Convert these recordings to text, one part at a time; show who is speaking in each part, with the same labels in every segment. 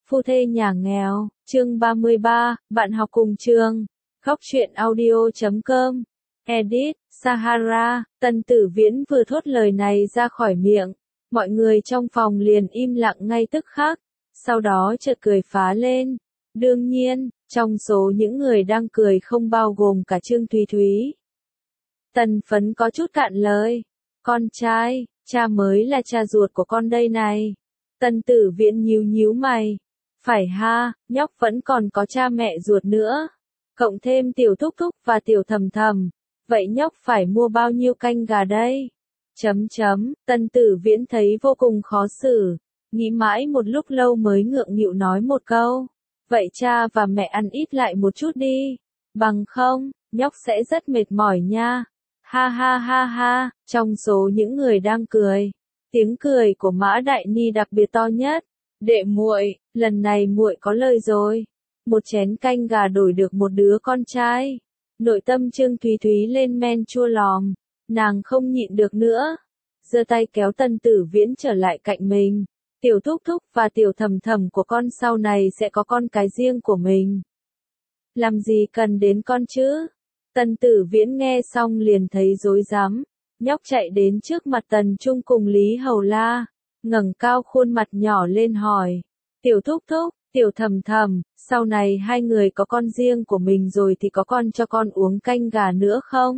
Speaker 1: Phu thê nhà nghèo, chương 33, bạn học cùng trường. Góc truyện audio.com. Edit, Sahara. Tần Tử Viễn vừa thốt lời này ra khỏi miệng, mọi người trong phòng liền im lặng ngay tức khắc, sau đó chợt cười phá lên. Đương nhiên, trong số những người đang cười không bao gồm cả Trương Thúy Thúy. Tần Phấn có chút cạn lời. Con trai, cha mới là cha ruột của con đây này. Tần Tử Viễn nhíu mày. Phải ha, nhóc vẫn còn có cha mẹ ruột nữa. Cộng thêm tiểu thúc thúc và tiểu thầm thầm. Vậy nhóc phải mua bao nhiêu canh gà đây? Tần Tử Viễn thấy vô cùng khó xử. Nghĩ mãi một lúc lâu mới ngượng nghịu nói một câu. Vậy cha và mẹ ăn ít lại một chút đi. Bằng không, nhóc sẽ rất mệt mỏi nha. Ha ha ha ha, trong số những người đang cười. Tiếng cười của Mã Đại Ni đặc biệt to nhất. Đệ muội, lần này muội có lời rồi. Một chén canh gà đổi được một đứa con trai. Nội tâm Trương Thúy Thúy lên men chua lòm. Nàng không nhịn được nữa. Giơ tay kéo Tần Tử Viễn trở lại cạnh mình. Tiểu thúc thúc và tiểu thầm thầm của con sau này sẽ có con cái riêng của mình. Làm gì cần đến con chứ? Tần Tử Viễn nghe xong liền thấy rối rắm. Nhóc chạy đến trước mặt Tần Trung cùng Lý Hầu La, ngẩng cao khuôn mặt nhỏ lên hỏi. Tiểu thúc thúc, tiểu thầm thầm, sau này hai người có con riêng của mình rồi thì có con cho con uống canh gà nữa không?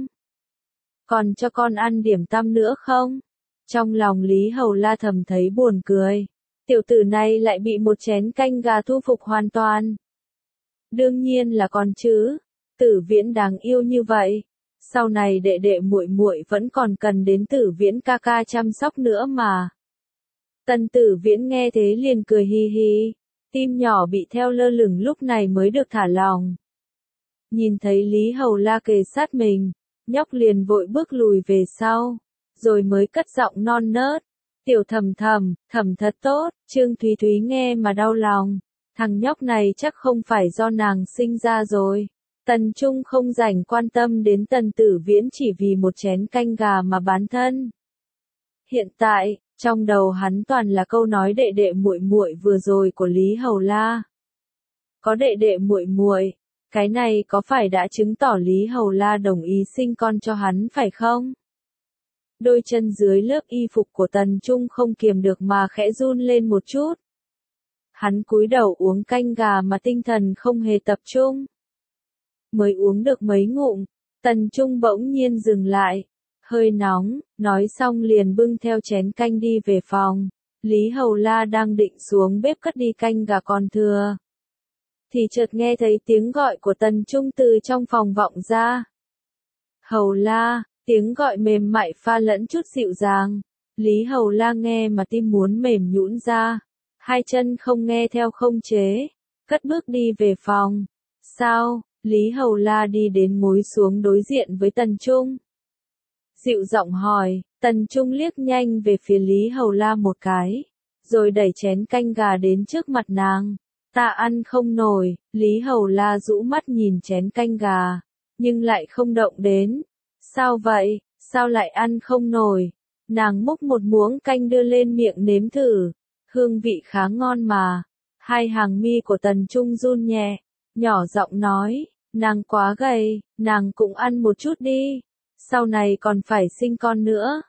Speaker 1: Còn cho con ăn điểm tâm nữa không? Trong lòng Lý Hầu La thầm thấy buồn cười. Tiểu tử này lại bị một chén canh gà thu phục hoàn toàn. Đương nhiên là con chứ. Tử Viễn đáng yêu như vậy. Sau này đệ đệ muội muội vẫn còn cần đến Tử Viễn ca ca chăm sóc nữa mà. Tần Tử Viễn nghe thế liền cười hi hi. Tim nhỏ bị theo lơ lửng lúc này mới được thả lỏng. Nhìn thấy Lý Hầu La kề sát mình, nhóc liền vội bước lùi về sau, rồi mới cất giọng non nớt. Tiểu thầm thầm, thầm thật tốt. Trương Thúy Thúy nghe mà đau lòng. Thằng nhóc này chắc không phải do nàng sinh ra rồi. Tần Trung không rảnh quan tâm đến Tần Tử Viễn chỉ vì một chén canh gà mà bán thân. Hiện tại, trong đầu hắn toàn là câu nói đệ đệ muội muội vừa rồi của Lý Hầu La. Có đệ đệ muội muội, cái này có phải đã chứng tỏ Lý Hầu La đồng ý sinh con cho hắn phải không? Đôi chân dưới lớp y phục của Tần Trung không kiềm được mà khẽ run lên một chút. Hắn cúi đầu uống canh gà mà tinh thần không hề tập trung. Mới uống được mấy ngụm, Tần Trung bỗng nhiên dừng lại. Hơi nóng, nói xong liền bưng theo chén canh đi về phòng. Lý Hầu La đang định xuống bếp cất đi canh gà còn thừa. Thì chợt nghe thấy tiếng gọi của Tần Trung từ trong phòng vọng ra. Hầu La, tiếng gọi mềm mại pha lẫn chút dịu dàng. Lý Hầu La nghe mà tim muốn mềm nhũn ra. Hai chân không nghe theo không chế. Cất bước đi về phòng. Sao? Lý Hầu La đi đến ngồi xuống đối diện với Tần Trung. Dịu giọng hỏi, Tần Trung liếc nhanh về phía Lý Hầu La một cái, rồi đẩy chén canh gà đến trước mặt nàng. Ta ăn không nổi. Lý Hầu La rũ mắt nhìn chén canh gà, nhưng lại không động đến. Sao vậy, sao lại ăn không nổi? Nàng múc một muỗng canh đưa lên miệng nếm thử, hương vị khá ngon mà. Hai hàng mi của Tần Trung run nhẹ, nhỏ giọng nói, nàng quá gầy, nàng cũng ăn một chút đi. Sau này còn phải sinh con nữa.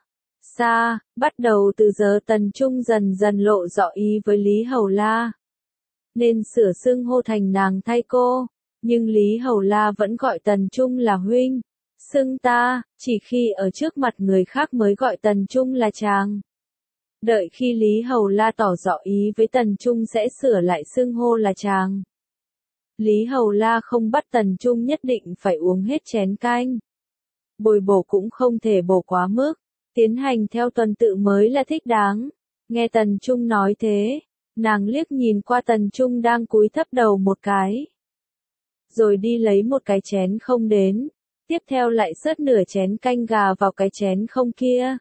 Speaker 1: Bắt đầu từ giờ Tần Trung dần dần lộ rõ ý với Lý Hầu La. Nên sửa xưng hô thành nàng thay cô, nhưng Lý Hầu La vẫn gọi Tần Trung là huynh. Xưng ta, chỉ khi ở trước mặt người khác mới gọi Tần Trung là chàng. Đợi khi Lý Hầu La tỏ rõ ý với Tần Trung sẽ sửa lại xưng hô là chàng. Lý Hầu La không bắt Tần Trung nhất định phải uống hết chén canh. Bồi bổ cũng không thể bổ quá mức, tiến hành theo tuần tự mới là thích đáng. Nghe Tần Trung nói thế, nàng liếc nhìn qua Tần Trung đang cúi thấp đầu một cái. Rồi đi lấy một cái chén không đến, tiếp theo lại xớt nửa chén canh gà vào cái chén không kia.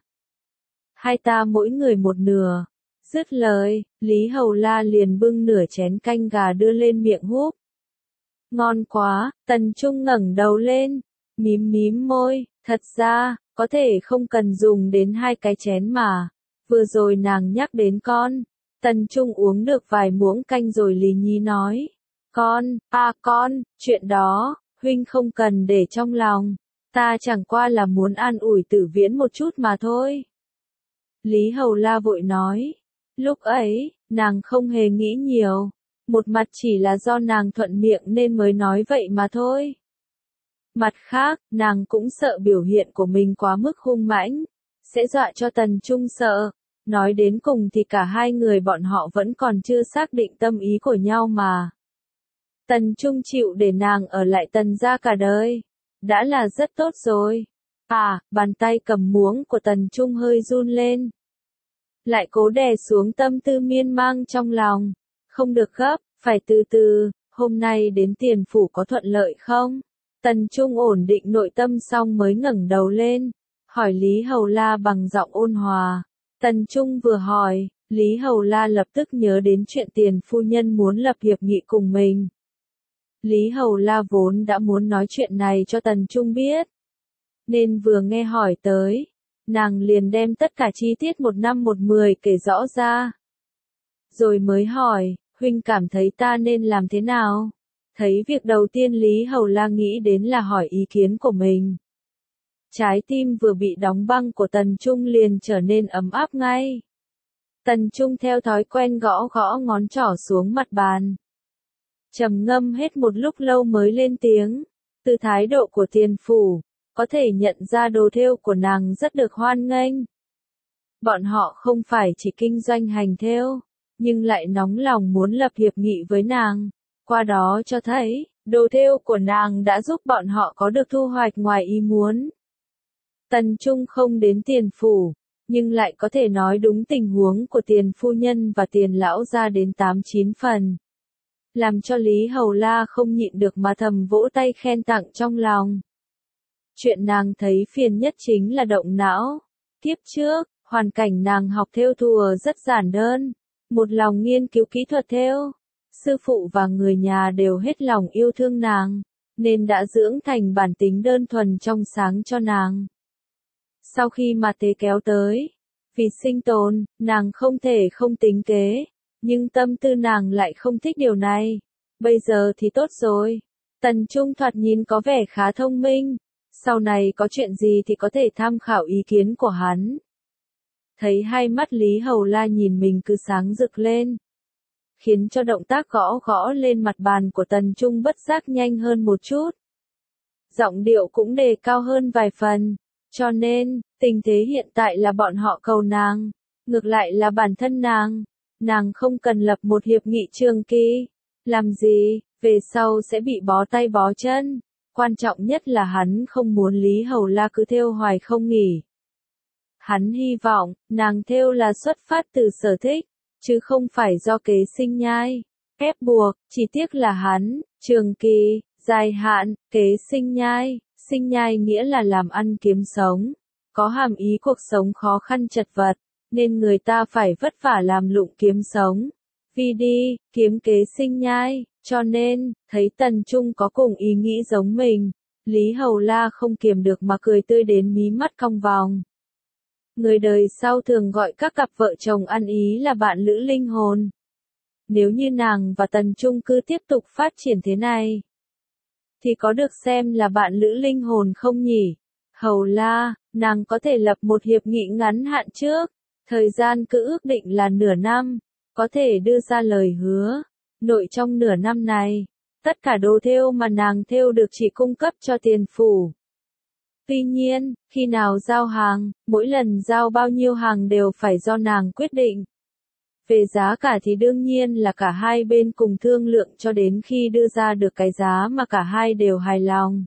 Speaker 1: Hai ta mỗi người một nửa. Dứt lời, Lý Hầu La liền bưng nửa chén canh gà đưa lên miệng húp. Ngon quá. Tần Trung ngẩng đầu lên, mím môi, thật ra, có thể không cần dùng đến hai cái chén mà. Vừa rồi nàng nhắc đến con, Tần Trung uống được vài muỗng canh rồi lý nhí nói. Con, chuyện đó, huynh không cần để trong lòng. Ta chẳng qua là muốn an ủi Tử Viễn một chút mà thôi. Lý Hầu La vội nói. Lúc ấy, nàng không hề nghĩ nhiều. Một mặt chỉ là do nàng thuận miệng nên mới nói vậy mà thôi. Mặt khác, nàng cũng sợ biểu hiện của mình quá mức hung mãnh, sẽ dọa cho Tần Trung sợ. Nói đến cùng thì cả hai người bọn họ vẫn còn chưa xác định tâm ý của nhau mà. Tần Trung chịu để nàng ở lại Tần gia cả đời, đã là rất tốt rồi. Bàn tay cầm muỗng của Tần Trung hơi run lên. Lại cố đè xuống tâm tư miên man trong lòng. Không được gấp, phải từ từ, hôm nay đến Tiền Phủ có thuận lợi không? Tần Trung ổn định nội tâm xong mới ngẩng đầu lên, hỏi Lý Hầu La bằng giọng ôn hòa. Tần Trung vừa hỏi, Lý Hầu La lập tức nhớ đến chuyện Tiền phu nhân muốn lập hiệp nghị cùng mình. Lý Hầu La vốn đã muốn nói chuyện này cho Tần Trung biết, nên vừa nghe hỏi tới, nàng liền đem tất cả chi tiết 1/10 kể rõ ra. Rồi mới hỏi, huynh cảm thấy ta nên làm thế nào? Thấy việc đầu tiên Lý Hầu La nghĩ đến là hỏi ý kiến của mình. Trái tim vừa bị đóng băng của Tần Trung liền trở nên ấm áp ngay. Tần Trung theo thói quen gõ gõ ngón trỏ xuống mặt bàn. Trầm ngâm hết một lúc lâu mới lên tiếng. Từ thái độ của Tiền Phủ, có thể nhận ra đồ thêu của nàng rất được hoan nghênh. Bọn họ không phải chỉ kinh doanh hành thêu, nhưng lại nóng lòng muốn lập hiệp nghị với nàng. Qua đó cho thấy, đồ thêu của nàng đã giúp bọn họ có được thu hoạch ngoài ý muốn. Tần Trung không đến Tiền Phủ, nhưng lại có thể nói đúng tình huống của Tiền phu nhân và Tiền lão gia đến 8-9 phần. Làm cho Lý Hầu La không nhịn được mà thầm vỗ tay khen tặng trong lòng. Chuyện nàng thấy phiền nhất chính là động não. Tiếp trước, hoàn cảnh nàng học thêu thùa rất giản đơn, một lòng nghiên cứu kỹ thuật thêu. Sư phụ và người nhà đều hết lòng yêu thương nàng, nên đã dưỡng thành bản tính đơn thuần trong sáng cho nàng. Sau khi mà tế kéo tới, vì sinh tồn, nàng không thể không tính kế, nhưng tâm tư nàng lại không thích điều này. Bây giờ thì tốt rồi. Tần Trung thoạt nhìn có vẻ khá thông minh, sau này có chuyện gì thì có thể tham khảo ý kiến của hắn. Thấy hai mắt Lý Hầu La nhìn mình cứ sáng rực lên, khiến cho động tác gõ gõ lên mặt bàn của Tần Trung bất giác nhanh hơn một chút. Giọng điệu cũng đề cao hơn vài phần, cho nên, tình thế hiện tại là bọn họ cầu nàng, ngược lại là bản thân nàng không cần lập một hiệp nghị trường kỳ. Làm gì, về sau sẽ bị bó tay bó chân. Quan trọng nhất là hắn không muốn Lý Hầu La cứ thêu hoài không nghỉ. Hắn hy vọng, nàng thêu là xuất phát từ sở thích, chứ không phải do kế sinh nhai, ép buộc. Chỉ tiếc là hắn, trường kỳ, dài hạn, kế sinh nhai nghĩa là làm ăn kiếm sống, có hàm ý cuộc sống khó khăn chật vật, nên người ta phải vất vả làm lụng kiếm sống. Vì đi, kiếm kế sinh nhai, cho nên, thấy Tần Trung có cùng ý nghĩ giống mình, Lý Hầu La không kiềm được mà cười tươi đến mí mắt cong vòng. Người đời sau thường gọi các cặp vợ chồng ăn ý là bạn lữ linh hồn. Nếu như nàng và Tần Trung cứ tiếp tục phát triển thế này, thì có được xem là bạn lữ linh hồn không nhỉ? Hầu La, nàng có thể lập một hiệp nghị ngắn hạn trước, thời gian cứ ước định là nửa năm, có thể đưa ra lời hứa. Nội trong nửa năm này, tất cả đồ thêu mà nàng thêu được chỉ cung cấp cho Tiền Phủ. Tuy nhiên, khi nào giao hàng, mỗi lần giao bao nhiêu hàng đều phải do nàng quyết định. Về giá cả thì đương nhiên là cả hai bên cùng thương lượng cho đến khi đưa ra được cái giá mà cả hai đều hài lòng.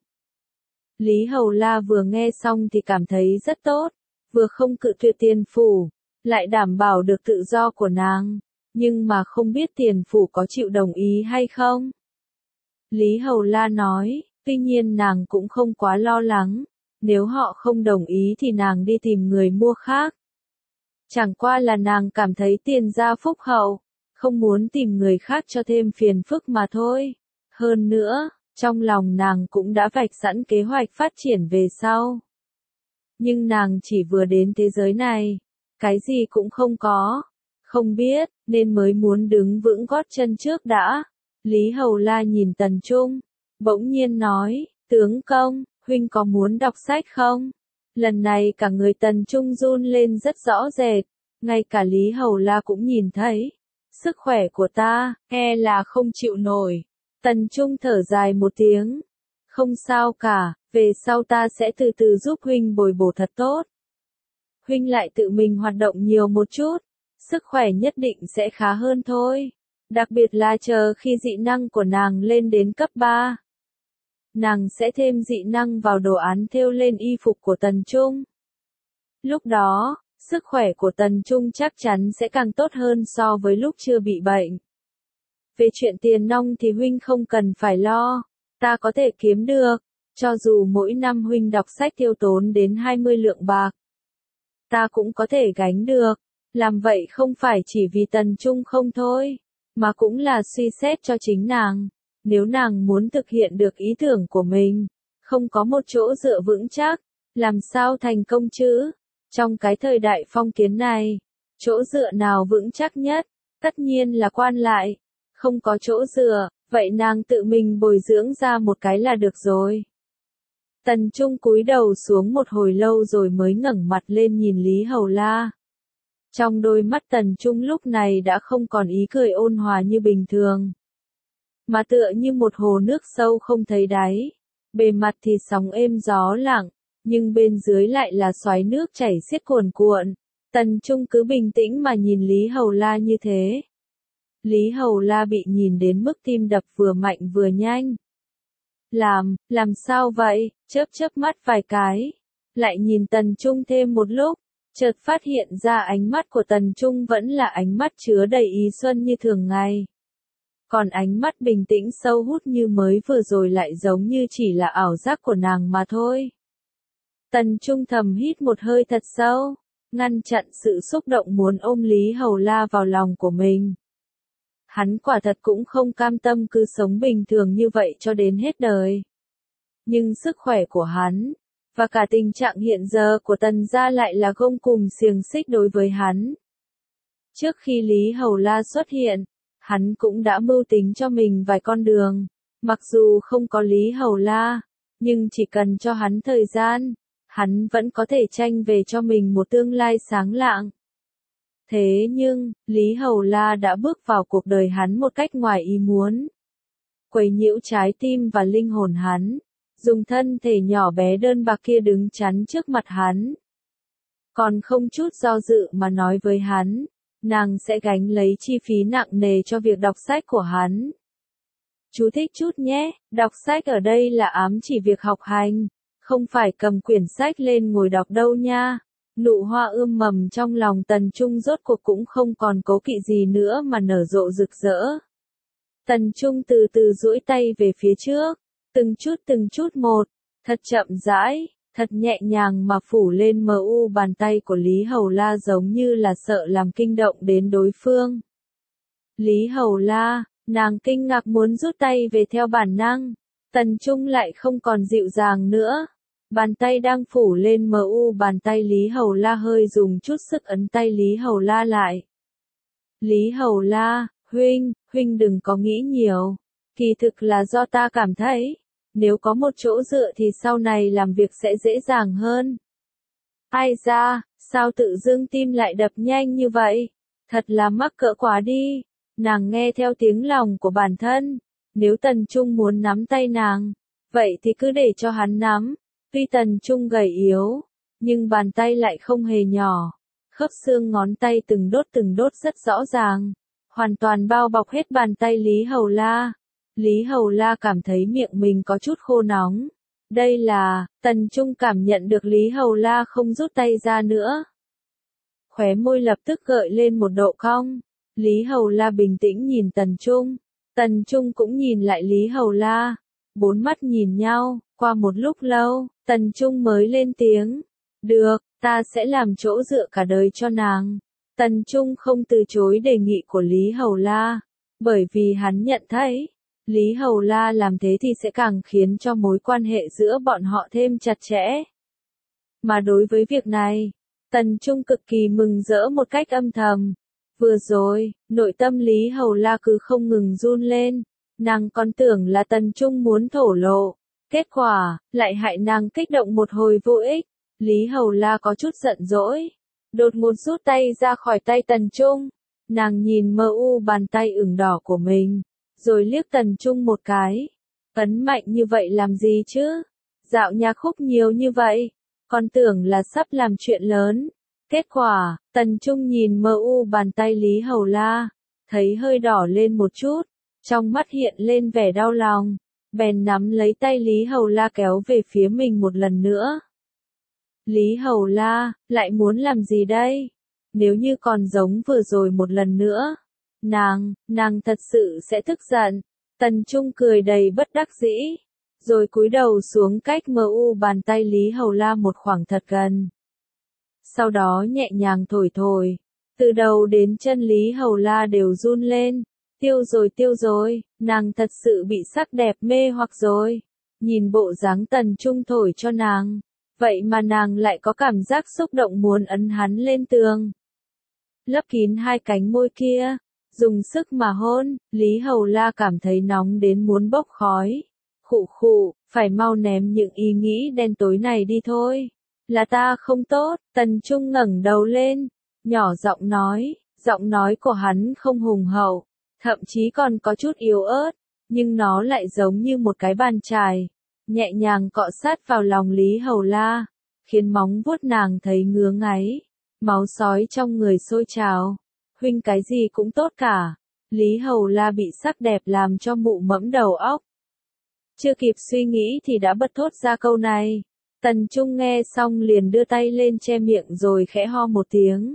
Speaker 1: Lý Hầu La vừa nghe xong thì cảm thấy rất tốt, vừa không cự tuyệt Tiền Phủ, lại đảm bảo được tự do của nàng, nhưng mà không biết Tiền Phủ có chịu đồng ý hay không. Lý Hầu La nói, tuy nhiên nàng cũng không quá lo lắng, nếu họ không đồng ý thì nàng đi tìm người mua khác. Chẳng qua là nàng cảm thấy Tiền gia phúc hậu, không muốn tìm người khác cho thêm phiền phức mà thôi. Hơn nữa, trong lòng nàng cũng đã vạch sẵn kế hoạch phát triển về sau. Nhưng nàng chỉ vừa đến thế giới này, cái gì cũng không có, Không biết, nên mới muốn đứng vững gót chân trước đã. Lý Hầu La nhìn Tần Trung, bỗng nhiên nói, tướng công, huynh có muốn đọc sách không? Lần này cả người Tần Trung run lên rất rõ rệt, ngay cả Lý Hầu La cũng nhìn thấy. Sức khỏe của ta, e là không chịu nổi. Tần Trung thở dài một tiếng. Không sao cả, về sau ta sẽ từ từ giúp huynh bồi bổ thật tốt. Huynh lại tự mình hoạt động nhiều một chút, sức khỏe nhất định sẽ khá hơn thôi. Đặc biệt là chờ khi dị năng của nàng lên đến cấp 3. Nàng sẽ thêm dị năng vào đồ án thêu lên y phục của Tần Trung. Lúc đó, sức khỏe của Tần Trung chắc chắn sẽ càng tốt hơn so với lúc chưa bị bệnh. Về chuyện tiền nong thì huynh không cần phải lo, ta có thể kiếm được, cho dù mỗi năm huynh đọc sách tiêu tốn đến 20 lượng bạc. Ta cũng có thể gánh được, làm vậy không phải chỉ vì Tần Trung không thôi, mà cũng là suy xét cho chính nàng. Nếu nàng muốn thực hiện được ý tưởng của mình, không có một chỗ dựa vững chắc, làm sao thành công chứ? Trong cái thời đại phong kiến này, chỗ dựa nào vững chắc nhất? Tất nhiên là quan lại. Không có chỗ dựa, vậy nàng tự mình bồi dưỡng ra một cái là được rồi. Tần Trung cúi đầu xuống một hồi lâu rồi mới ngẩng mặt lên nhìn Lý Hầu La. Trong đôi mắt Tần Trung lúc này đã không còn ý cười ôn hòa như bình thường, mà tựa như một hồ nước sâu không thấy đáy. Bề mặt thì sóng êm gió lặng, nhưng bên dưới lại là xoáy nước chảy xiết cuồn cuộn. Tần Trung cứ bình tĩnh mà nhìn Lý Hầu La như thế. Lý Hầu La bị nhìn đến mức tim đập vừa mạnh vừa nhanh. Làm sao vậy? Chớp mắt vài cái. Lại nhìn Tần Trung thêm một lúc, chợt phát hiện ra ánh mắt của Tần Trung vẫn là ánh mắt chứa đầy ý xuân như thường ngày. Còn ánh mắt bình tĩnh sâu hút như mới vừa rồi lại giống như chỉ là ảo giác của nàng mà thôi. Tần Trung thầm hít một hơi thật sâu, ngăn chặn sự xúc động muốn ôm Lý Hầu La vào lòng của mình. Hắn quả thật cũng không cam tâm cứ sống bình thường như vậy cho đến hết đời. Nhưng sức khỏe của hắn, và cả tình trạng hiện giờ của Tần gia lại là gông cùm xiềng xích đối với hắn. Trước khi Lý Hầu La xuất hiện, hắn cũng đã mưu tính cho mình vài con đường. Mặc dù không có Lý Hầu La, nhưng chỉ cần cho hắn thời gian, hắn vẫn có thể tranh về cho mình một tương lai sáng lạng. Thế nhưng, Lý Hầu La đã bước vào cuộc đời hắn một cách ngoài ý muốn. Quấy nhiễu trái tim và linh hồn hắn, dùng thân thể nhỏ bé đơn bạc kia đứng chắn trước mặt hắn. Còn không chút do dự mà nói với hắn, nàng sẽ gánh lấy chi phí nặng nề cho việc đọc sách của hắn. Chú thích chút nhé, đọc sách ở đây là ám chỉ việc học hành, không phải cầm quyển sách lên ngồi đọc đâu nha. Nụ hoa ươm mầm trong lòng Tần Trung rốt cuộc cũng không còn cố kỵ gì nữa mà nở rộ rực rỡ. Tần Trung từ từ duỗi tay về phía trước, từng chút một, thật chậm rãi, thật nhẹ nhàng mà phủ lên bàn tay của Lý Hầu La giống như là sợ làm kinh động đến đối phương. Lý Hầu La, nàng kinh ngạc muốn rút tay về theo bản năng, Tần Trung lại không còn dịu dàng nữa. Bàn tay đang phủ lên bàn tay Lý Hầu La hơi dùng chút sức ấn tay Lý Hầu La lại. Lý Hầu La, huynh đừng có nghĩ nhiều. Kỳ thực là do ta cảm thấy, nếu có một chỗ dựa thì sau này làm việc sẽ dễ dàng hơn. Ai da, sao tự dưng tim lại đập nhanh như vậy? Thật là mắc cỡ quá đi. Nàng nghe theo tiếng lòng của bản thân. Nếu Tần Trung muốn nắm tay nàng, vậy thì cứ để cho hắn nắm. Tuy Tần Trung gầy yếu, nhưng bàn tay lại không hề nhỏ. Khớp xương ngón tay từng đốt rất rõ ràng, hoàn toàn bao bọc hết bàn tay Lý Hầu La. Lý Hầu La cảm thấy miệng mình có chút khô nóng. Đây là, Tần Trung cảm nhận được Lý Hầu La không rút tay ra nữa. Khóe môi lập tức gợi lên một độ cong. Lý Hầu La bình tĩnh nhìn Tần Trung. Tần Trung cũng nhìn lại Lý Hầu La. Bốn mắt nhìn nhau, qua một lúc lâu, Tần Trung mới lên tiếng. Được, ta sẽ làm chỗ dựa cả đời cho nàng. Tần Trung không từ chối đề nghị của Lý Hầu La, bởi vì hắn nhận thấy, Lý Hầu La làm thế thì sẽ càng khiến cho mối quan hệ giữa bọn họ thêm chặt chẽ. Mà đối với việc này, Tần Trung cực kỳ mừng rỡ một cách âm thầm. Vừa rồi, nội tâm Lý Hầu La cứ không ngừng run lên, nàng còn tưởng là Tần Trung muốn thổ lộ, kết quả, lại hại nàng kích động một hồi vô ích. Lý Hầu La có chút giận dỗi, đột ngột rút tay ra khỏi tay Tần Trung, nàng nhìn mờ u bàn tay ửng đỏ của mình, rồi liếc Tần Trung một cái, ấn mạnh như vậy làm gì chứ, dạo nhạc khúc nhiều như vậy, còn tưởng là sắp làm chuyện lớn. Kết quả, Tần Trung nhìn mờ u bàn tay Lý Hầu La, thấy hơi đỏ lên một chút, trong mắt hiện lên vẻ đau lòng, bèn nắm lấy tay Lý Hầu La kéo về phía mình một lần nữa. Lý Hầu La, lại muốn làm gì đây? Nếu như còn giống vừa rồi một lần nữa, nàng thật sự sẽ tức giận. Tần Trung cười đầy bất đắc dĩ, rồi cúi đầu xuống cách mờ u bàn tay Lý Hầu La một khoảng thật gần. Sau đó nhẹ nhàng thổi thổi, từ đầu đến chân Lý Hầu La đều run lên, tiêu rồi, nàng thật sự bị sắc đẹp mê hoặc rồi. Nhìn bộ dáng Tần Trung thổi cho nàng, vậy mà nàng lại có cảm giác xúc động muốn ấn hắn lên tường. Lấp kín hai cánh môi kia, dùng sức mà hôn, Lý Hầu La cảm thấy nóng đến muốn bốc khói. Khụ khụ, phải mau ném những ý nghĩ đen tối này đi thôi. Là ta không tốt, Tần Trung ngẩng đầu lên, nhỏ giọng nói của hắn không hùng hậu, thậm chí còn có chút yếu ớt, nhưng nó lại giống như một cái bàn chải, nhẹ nhàng cọ sát vào lòng Lý Hầu La, khiến móng vuốt nàng thấy ngứa ngáy, máu sói trong người sôi trào. Huynh cái gì cũng tốt cả. Lý Hầu La bị sắc đẹp làm cho mụ mẫm đầu óc. Chưa kịp suy nghĩ thì đã bật thốt ra câu này. Tần Trung nghe xong liền đưa tay lên che miệng rồi khẽ ho một tiếng.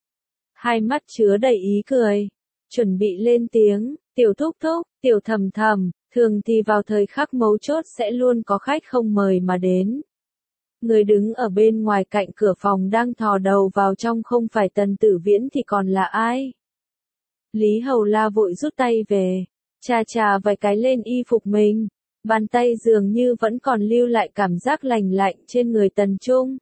Speaker 1: Hai mắt chứa đầy ý cười, chuẩn bị lên tiếng, tiểu thúc thúc, tiểu thầm thầm, thường thì vào thời khắc mấu chốt sẽ luôn có khách không mời mà đến. Người đứng ở bên ngoài cạnh cửa phòng đang thò đầu vào trong không phải Tần Tử Viễn thì còn là ai? Lý Hầu La vội rút tay về, chà vài cái lên y phục mình, bàn tay dường như vẫn còn lưu lại cảm giác lành lạnh trên người Tần Trung.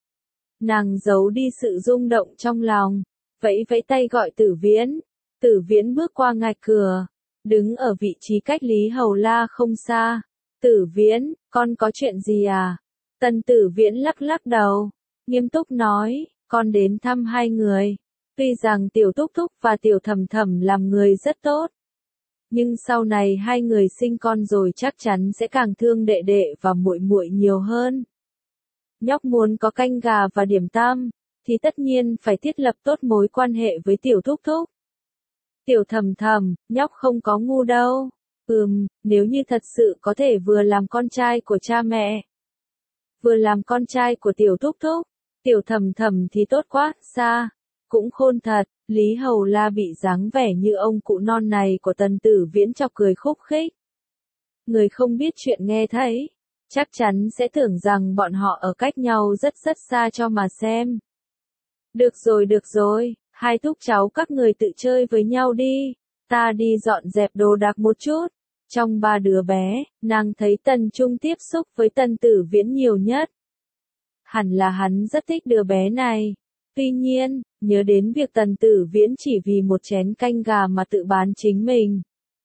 Speaker 1: Nàng giấu đi sự rung động trong lòng, vẫy tay gọi Tử Viễn. Tử Viễn bước qua ngạch cửa, đứng ở vị trí cách Lý Hầu La không xa. Tử Viễn, con có chuyện gì à? Tần Tử Viễn lắc đầu, nghiêm túc nói, con đến thăm hai người. Tuy rằng tiểu thúc thúc và tiểu thầm thầm làm người rất tốt, nhưng sau này hai người sinh con rồi chắc chắn sẽ càng thương đệ đệ và muội muội nhiều hơn. Nhóc muốn có canh gà và điểm tâm, thì tất nhiên phải thiết lập tốt mối quan hệ với tiểu thúc thúc. Tiểu thầm thầm, nhóc không có ngu đâu. Nếu như thật sự có thể vừa làm con trai của cha mẹ, vừa làm con trai của tiểu thúc thúc, tiểu thầm thầm thì tốt quá, xa. Cũng khôn thật, Lý Hầu La bị dáng vẻ như ông cụ non này của Tần Tử Viễn chọc cười khúc khích. Người không biết chuyện nghe thấy, chắc chắn sẽ tưởng rằng bọn họ ở cách nhau rất xa cho mà xem. Được rồi, hai thúc cháu các người tự chơi với nhau đi, ta đi dọn dẹp đồ đạc một chút. Trong ba đứa bé, nàng thấy Tần Trung tiếp xúc với Tần Tử Viễn nhiều nhất. Hẳn là hắn rất thích đứa bé này. Tuy nhiên, nhớ đến việc Tần Tử Viễn chỉ vì một chén canh gà mà tự bán chính mình.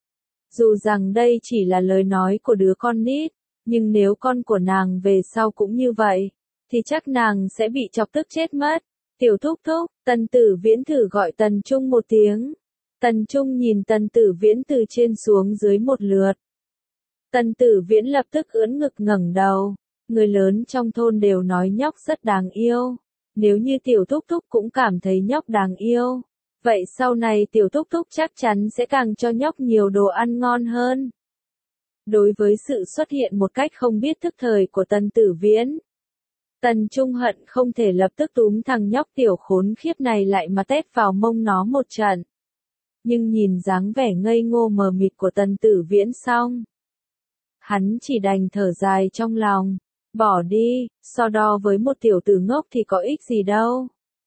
Speaker 1: Dù rằng đây chỉ là lời nói của đứa con nít, nhưng nếu con của nàng về sau cũng như vậy, thì chắc nàng sẽ bị chọc tức chết mất. Tiểu thúc thúc, Tần Tử Viễn thử gọi Tần Trung một tiếng. Tần Trung nhìn Tần Tử Viễn từ trên xuống dưới một lượt. Tần Tử Viễn lập tức ưỡn ngực ngẩng đầu. Người lớn trong thôn đều nói nhóc rất đáng yêu. Nếu như tiểu thúc thúc cũng cảm thấy nhóc đáng yêu, vậy sau này tiểu thúc thúc chắc chắn sẽ càng cho nhóc nhiều đồ ăn ngon hơn. Đối với sự xuất hiện một cách không biết thức thời của Tần Tử Viễn, Tần Trung hận không thể lập tức túm thằng nhóc tiểu khốn khiếp này lại mà tét vào mông nó một trận. Nhưng nhìn dáng vẻ ngây ngô mờ mịt của Tần Tử Viễn xong, hắn chỉ đành thở dài trong lòng. Bỏ đi, so đo với một tiểu tử ngốc thì có ích gì đâu.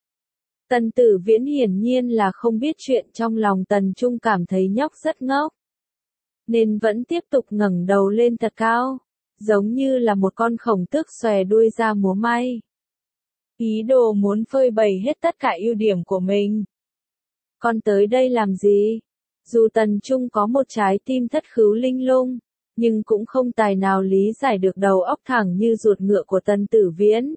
Speaker 1: Tần Tử Viễn hiển nhiên là không biết chuyện trong lòng Tần Trung cảm thấy nhóc rất ngốc, nên vẫn tiếp tục ngẩng đầu lên thật cao, giống như là một con khổng tước xòe đuôi ra múa may. Ý đồ muốn phơi bày hết tất cả ưu điểm của mình. con tới đây làm gì? Dù Tần Trung có một trái tim thất khứu linh lung, nhưng cũng không tài nào lý giải được đầu óc thẳng như ruột ngựa của Tần Tử Viễn.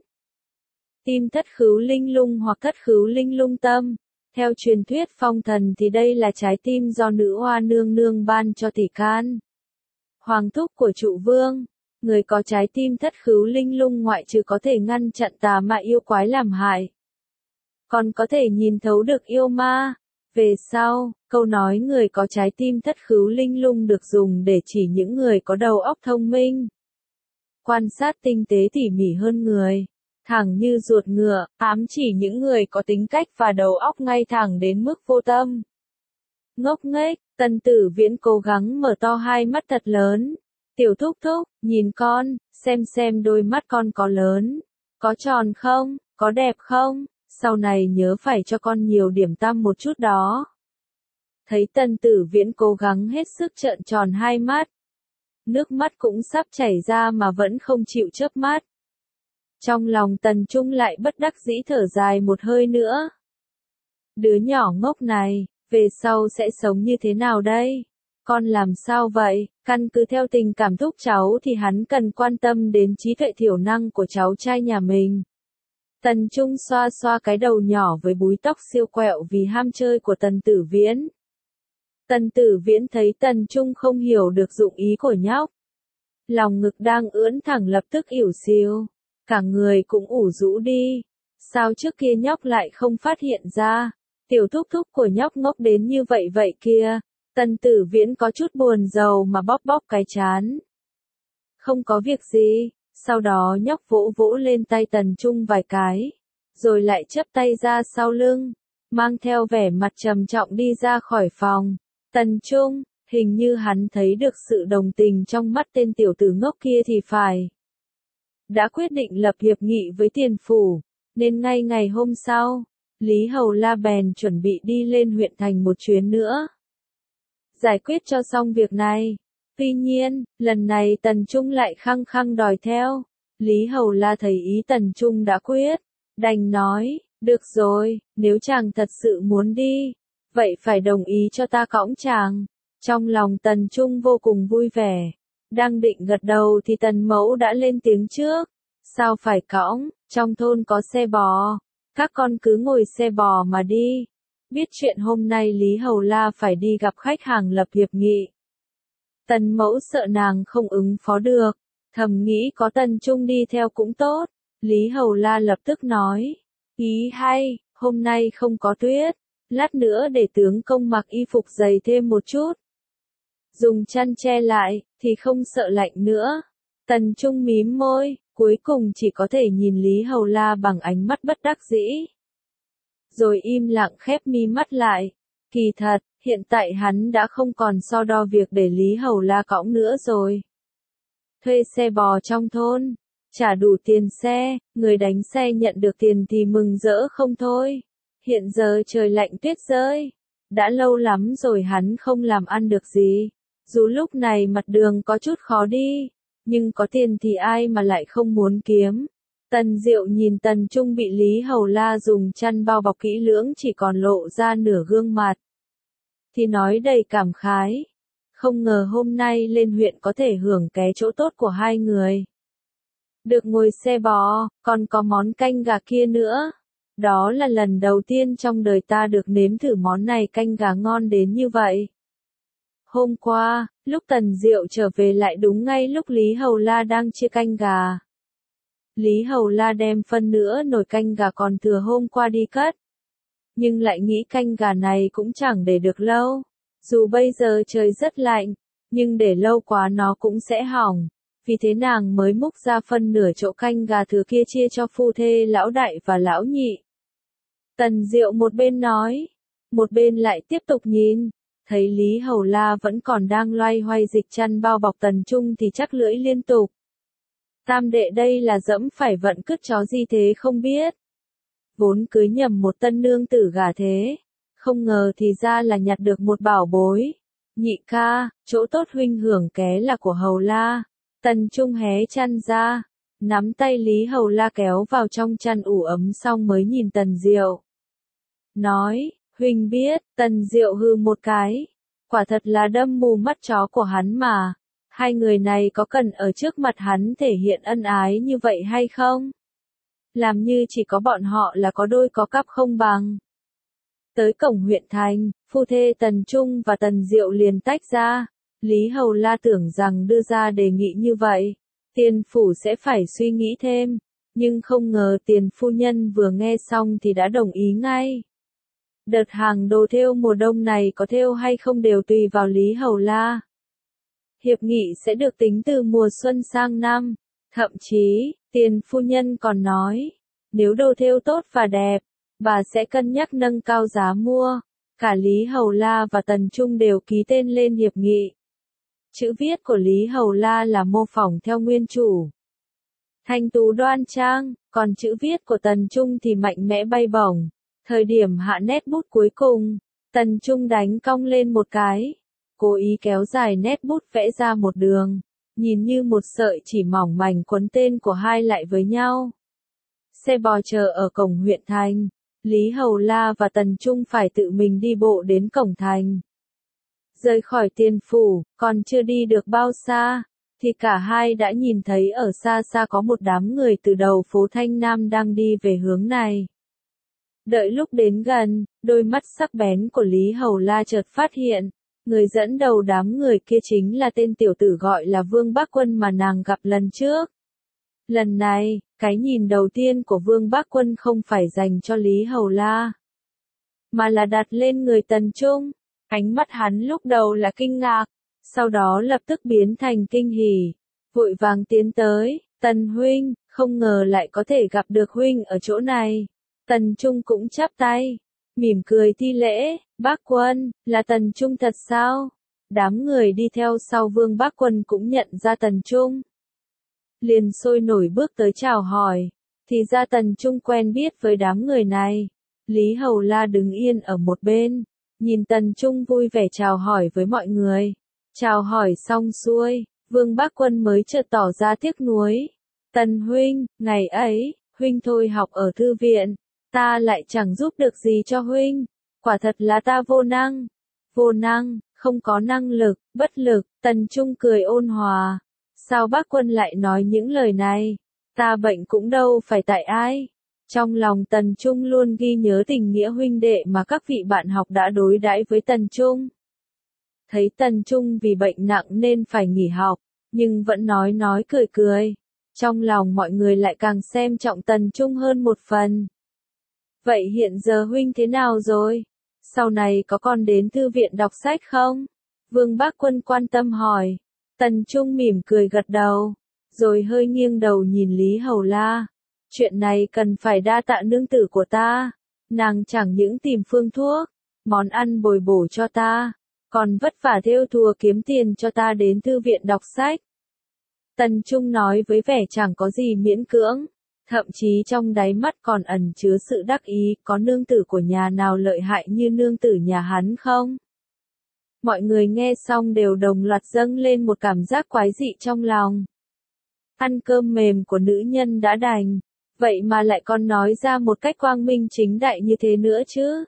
Speaker 1: Tim thất khứu linh lung hoặc thất khứu linh lung tâm. Theo truyền thuyết phong thần thì đây là trái tim do nữ hoa nương nương ban cho tỷ can. Hoàng thúc của Trụ Vương, người có trái tim thất khứu linh lung ngoại trừ có thể ngăn chặn tà ma yêu quái làm hại, còn có thể nhìn thấu được yêu ma. Về sau, câu nói người có trái tim thất khứu linh lung được dùng để chỉ những người có đầu óc thông minh, quan sát tinh tế tỉ mỉ hơn người, thẳng như ruột ngựa, ám chỉ những người có tính cách và đầu óc ngay thẳng đến mức vô tâm. Ngốc nghếch, Tần Tử Viễn cố gắng mở to hai mắt thật lớn. Tiểu thúc thúc, nhìn con, xem đôi mắt con có lớn, có tròn không, có đẹp không, sau này nhớ phải cho con nhiều điểm tăm một chút đó. Thấy Tần Tử Viễn cố gắng hết sức trợn tròn hai mắt, nước mắt cũng sắp chảy ra mà vẫn không chịu chớp mắt. Trong lòng Tần Trung lại bất đắc dĩ thở dài một hơi nữa. Đứa nhỏ ngốc này, về sau sẽ sống như thế nào đây? Con làm sao vậy? Căn cứ theo tình cảm thúc cháu thì hắn cần quan tâm đến trí tuệ thiểu năng của cháu trai nhà mình. Tần Trung xoa xoa cái đầu nhỏ với búi tóc siêu quẹo vì ham chơi của Tần Tử Viễn. Tần Tử Viễn thấy Tần Trung không hiểu được dụng ý của nhóc. Lòng ngực đang ưỡn thẳng lập tức ỉu xìu, cả người cũng ủ rũ đi. Sao trước kia nhóc lại không phát hiện ra? Tiểu thúc thúc của nhóc ngốc đến như vậy vậy kia. Tần Tử Viễn có chút buồn rầu mà bóp bóp cái trán. Không có việc gì, sau đó nhóc vỗ vỗ lên tay Tần Trung vài cái, rồi lại chắp tay ra sau lưng, mang theo vẻ mặt trầm trọng đi ra khỏi phòng. Tần Trung, hình như hắn thấy được sự đồng tình trong mắt tên tiểu tử ngốc kia thì phải. Đã quyết định lập hiệp nghị với Tiền Phủ, nên ngay ngày hôm sau, Lý Hầu La bèn chuẩn bị đi lên huyện thành một chuyến nữa. Giải quyết cho xong việc này. Tuy nhiên, lần này Tần Trung lại khăng khăng đòi theo. Lý Hầu La thấy ý Tần Trung đã quyết, đành nói, được rồi, nếu chàng thật sự muốn đi, vậy phải đồng ý cho ta cõng chàng. Trong lòng Tần Trung vô cùng vui vẻ, đang định gật đầu thì Tần Mẫu đã lên tiếng trước. Sao phải cõng, trong thôn có xe bò, các con cứ ngồi xe bò mà đi. Biết chuyện hôm nay Lý Hầu La phải đi gặp khách hàng lập hiệp nghị. Tần Mẫu sợ nàng không ứng phó được, thầm nghĩ có Tần Trung đi theo cũng tốt. Lý Hầu La lập tức nói, ý hay, hôm nay không có tuyết, lát nữa để tướng công mặc y phục dày thêm một chút. Dùng chăn che lại, thì không sợ lạnh nữa. Tần Trung mím môi, cuối cùng chỉ có thể nhìn Lý Hầu La bằng ánh mắt bất đắc dĩ. Rồi im lặng khép mi mắt lại. Kỳ thật, hiện tại hắn đã không còn so đo việc để Lý Hầu La cõng nữa rồi. Thuê xe bò trong thôn, trả đủ tiền xe, người đánh xe nhận được tiền thì mừng rỡ không thôi. Hiện giờ trời lạnh tuyết rơi, đã lâu lắm rồi hắn không làm ăn được gì. Dù lúc này mặt đường có chút khó đi, nhưng có tiền thì ai mà lại không muốn kiếm. Tần Diệu nhìn Tần Trung bị Lý Hầu La dùng chăn bao bọc kỹ lưỡng chỉ còn lộ ra nửa gương mặt, thì nói đầy cảm khái. Không ngờ hôm nay lên huyện có thể hưởng cái chỗ tốt của hai người. Được ngồi xe bò, còn có món canh gà kia nữa. Đó là lần đầu tiên trong đời ta được nếm thử món này, canh gà ngon đến như vậy. Hôm qua, lúc Tần Diệu trở về lại đúng ngay lúc Lý Hầu La đang chia canh gà. Lý Hầu La đem phân nữa nồi canh gà còn thừa hôm qua đi cất. Nhưng lại nghĩ canh gà này cũng chẳng để được lâu. Dù bây giờ trời rất lạnh, nhưng để lâu quá nó cũng sẽ hỏng. Vì thế nàng mới múc ra phân nửa chỗ canh gà thừa kia chia cho phu thê lão đại và lão nhị. Tần Diệu một bên nói, một bên lại tiếp tục nhìn. Thấy Lý Hầu La vẫn còn đang loay hoay dịch chăn bao bọc Tần Trung thì chắc lưỡi liên tục. Tam đệ đây là dẫm phải vận cứt chó gì thế không biết. Vốn cưới nhầm một tân nương tử gả thế, không ngờ thì ra là nhặt được một bảo bối. Nhị ca, chỗ tốt huynh hưởng ké là của Hầu La. Tần Trung hé chăn ra, nắm tay Lý Hầu La kéo vào trong chăn ủ ấm xong mới nhìn Tần Diệu. Nói, Huynh biết, Tần Diệu hừ một cái. Quả thật là đâm mù mắt chó của hắn mà. Hai người này có cần ở trước mặt hắn thể hiện ân ái như vậy hay không? Làm như chỉ có bọn họ là có đôi có cặp không bằng. Tới cổng huyện thành, phu thê Tần Trung và Tần Diệu liền tách ra. Lý Hầu La tưởng rằng đưa ra đề nghị như vậy, tiền phủ sẽ phải suy nghĩ thêm. Nhưng không ngờ tiền phu nhân vừa nghe xong thì đã đồng ý ngay. Đợt hàng đồ thêu mùa đông này có thêu hay không đều tùy vào Lý Hầu La. Hiệp nghị sẽ được tính từ mùa xuân sang năm. Thậm chí, tiền phu nhân còn nói, nếu đồ thêu tốt và đẹp, bà sẽ cân nhắc nâng cao giá mua. Cả Lý Hầu La và Tần Trung đều ký tên lên hiệp nghị. Chữ viết của Lý Hầu La là mô phỏng theo nguyên chủ. Thanh tú đoan trang, còn chữ viết của Tần Trung thì mạnh mẽ bay bổng. Thời điểm hạ nét bút cuối cùng, Tần Trung đánh cong lên một cái. Cố ý kéo dài nét bút vẽ ra một đường. Nhìn như một sợi chỉ mỏng mảnh quấn tên của hai lại với nhau. Xe bò chờ ở cổng huyện thành. Lý Hầu La và Tần Trung phải tự mình đi bộ đến cổng thành. Rời khỏi tiền phủ, còn chưa đi được bao xa, thì cả hai đã nhìn thấy ở xa xa có một đám người từ đầu phố Thanh Nam đang đi về hướng này. Đợi lúc đến gần, đôi mắt sắc bén của Lý Hầu La chợt phát hiện, người dẫn đầu đám người kia chính là tên tiểu tử gọi là Vương Bác Quân mà nàng gặp lần trước. Lần này, cái nhìn đầu tiên của Vương Bác Quân không phải dành cho Lý Hầu La, mà là đặt lên người Tần Trung. Ánh mắt hắn lúc đầu là kinh ngạc, sau đó lập tức biến thành kinh hỉ, vội vàng tiến tới, Tần huynh, không ngờ lại có thể gặp được huynh ở chỗ này. Tần Trung cũng chắp tay, mỉm cười thi lễ, Bác Quân, là Tần Trung thật sao? Đám người đi theo sau Vương Bác Quân cũng nhận ra Tần Trung. Liền sôi nổi bước tới chào hỏi, thì ra Tần Trung quen biết với đám người này. Lý Hầu La đứng yên ở một bên, nhìn Tần Trung vui vẻ chào hỏi với mọi người. Chào hỏi xong xuôi, Vương Bác Quân mới chợt tỏ ra tiếc nuối. Tần huynh, ngày ấy, huynh thôi học ở thư viện, ta lại chẳng giúp được gì cho huynh. Quả thật là ta vô năng. Vô năng, không có năng lực, bất lực. Tần Trung cười ôn hòa. Sao Bác Quân lại nói những lời này? Ta bệnh cũng đâu phải tại ai. Trong lòng Tần Trung luôn ghi nhớ tình nghĩa huynh đệ mà các vị bạn học đã đối đãi với Tần Trung. Thấy Tần Trung vì bệnh nặng nên phải nghỉ học, nhưng vẫn nói cười cười. Trong lòng mọi người lại càng xem trọng Tần Trung hơn một phần. Vậy hiện giờ huynh thế nào rồi? Sau này có còn đến thư viện đọc sách không? Vương Bác Quân quan tâm hỏi. Tần Trung mỉm cười gật đầu, rồi hơi nghiêng đầu nhìn Lý Hầu La. Chuyện này cần phải đa tạ nương tử của ta. Nàng chẳng những tìm phương thuốc, món ăn bồi bổ cho ta, còn vất vả thêu thùa kiếm tiền cho ta đến thư viện đọc sách. Tần Trung nói với vẻ chẳng có gì miễn cưỡng, thậm chí trong đáy mắt còn ẩn chứa sự đắc ý, có nương tử của nhà nào lợi hại như nương tử nhà hắn không? Mọi người nghe xong đều đồng loạt dâng lên một cảm giác quái dị trong lòng. Ăn cơm mềm của nữ nhân đã đành, vậy mà lại còn nói ra một cách quang minh chính đại như thế nữa chứ.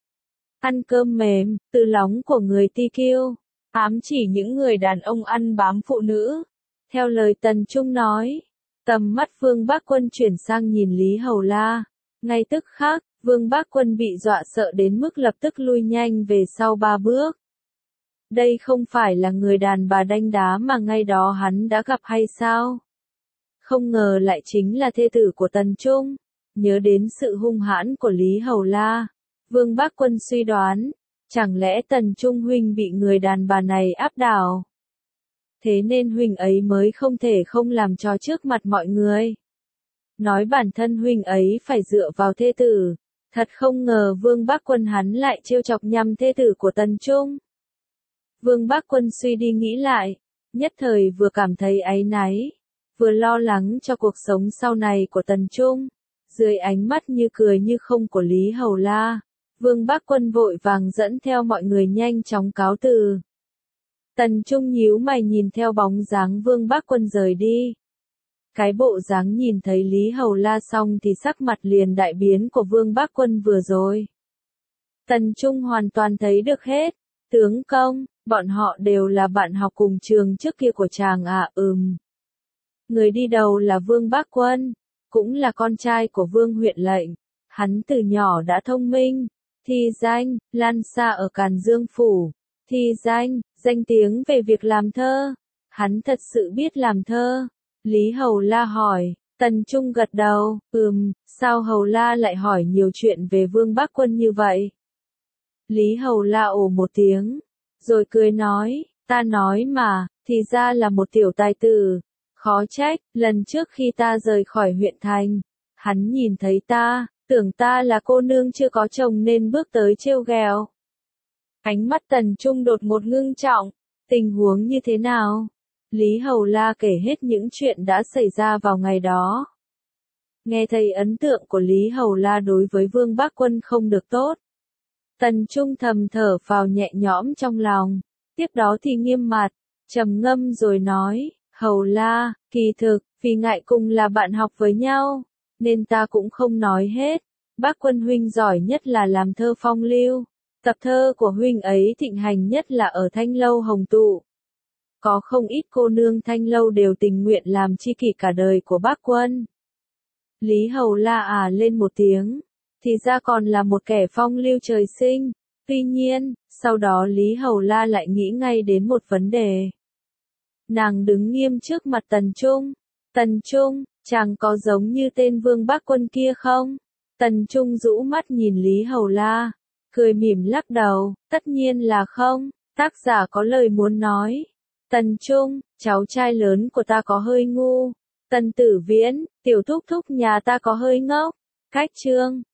Speaker 1: Ăn cơm mềm, từ lóng của người ti kiêu, ám chỉ những người đàn ông ăn bám phụ nữ. Theo lời Tần Trung nói, tầm mắt Vương Bác Quân chuyển sang nhìn Lý Hầu La. Ngay tức khắc, Vương Bác Quân bị dọa sợ đến mức lập tức lui nhanh về sau 3 bước. Đây không phải là người đàn bà đanh đá mà ngay đó hắn đã gặp hay sao? Không ngờ lại chính là thê tử của Tần Trung. Nhớ đến sự hung hãn của Lý Hầu La, Vương Bác Quân suy đoán, chẳng lẽ Tần Trung huynh bị người đàn bà này áp đảo? Thế nên huynh ấy mới không thể không làm trò trước mặt mọi người. Nói bản thân huynh ấy phải dựa vào thê tử. Thật không ngờ Vương Bác Quân hắn lại trêu chọc nhằm thê tử của Tần Trung. Vương Bác Quân suy đi nghĩ lại, nhất thời vừa cảm thấy áy náy, vừa lo lắng cho cuộc sống sau này của Tần Trung. Dưới ánh mắt như cười như không của Lý Hầu La, Vương Bác Quân vội vàng dẫn theo mọi người nhanh chóng cáo từ. Tần Trung nhíu mày nhìn theo bóng dáng Vương Bác Quân rời đi. Cái bộ dáng nhìn thấy Lý Hầu La xong thì sắc mặt liền đại biến của Vương Bác Quân vừa rồi. Tần Trung hoàn toàn thấy được hết. Tướng công, bọn họ đều là bạn học cùng trường trước kia của chàng à? Người đi đầu là Vương Bác Quân, cũng là con trai của Vương huyện lệnh. Hắn từ nhỏ đã thông minh, thi danh, lan xa ở Càn Dương Phủ. Thi danh, danh tiếng về việc làm thơ. Hắn thật sự biết làm thơ. Lý Hầu La hỏi, Tần Trung gật đầu, sao Hầu La lại hỏi nhiều chuyện về Vương Bác Quân như vậy? Lý Hầu La ồ một tiếng, rồi cười nói, ta nói mà, thì ra là một tiểu tài tử. Khó trách, lần trước khi ta rời khỏi huyện thành, hắn nhìn thấy ta, tưởng ta là cô nương chưa có chồng nên bước tới trêu ghẹo. Ánh mắt Tần Trung đột ngột ngưng trọng, tình huống như thế nào? Lý Hầu La kể hết những chuyện đã xảy ra vào ngày đó. Nghe thấy ấn tượng của Lý Hầu La đối với Vương Bác Quân không được tốt. Tần Trung thầm thở phào nhẹ nhõm trong lòng, tiếp đó thì nghiêm mặt, trầm ngâm rồi nói, Hầu La, kỳ thực, vì ngại cùng là bạn học với nhau, nên ta cũng không nói hết. Bác Quân huynh giỏi nhất là làm thơ phong lưu, tập thơ của huynh ấy thịnh hành nhất là ở Thanh Lâu Hồng Tụ. Có không ít cô nương Thanh Lâu đều tình nguyện làm tri kỷ cả đời của bác Quân. Lý Hầu La lên một tiếng, thì ra còn là một kẻ phong lưu trời sinh. Tuy nhiên, sau đó Lý Hầu La lại nghĩ ngay đến một vấn đề. Nàng đứng nghiêm trước mặt Tần Trung. Tần Trung, chàng có giống như tên Vương Bác Quân kia không? Tần Trung rũ mắt nhìn Lý Hầu La, cười mỉm lắc đầu, tất nhiên là không. Tác giả có lời muốn nói. Tần Trung, cháu trai lớn của ta có hơi ngu. Tần Tử Viễn, tiểu thúc thúc nhà ta có hơi ngốc. Cách chương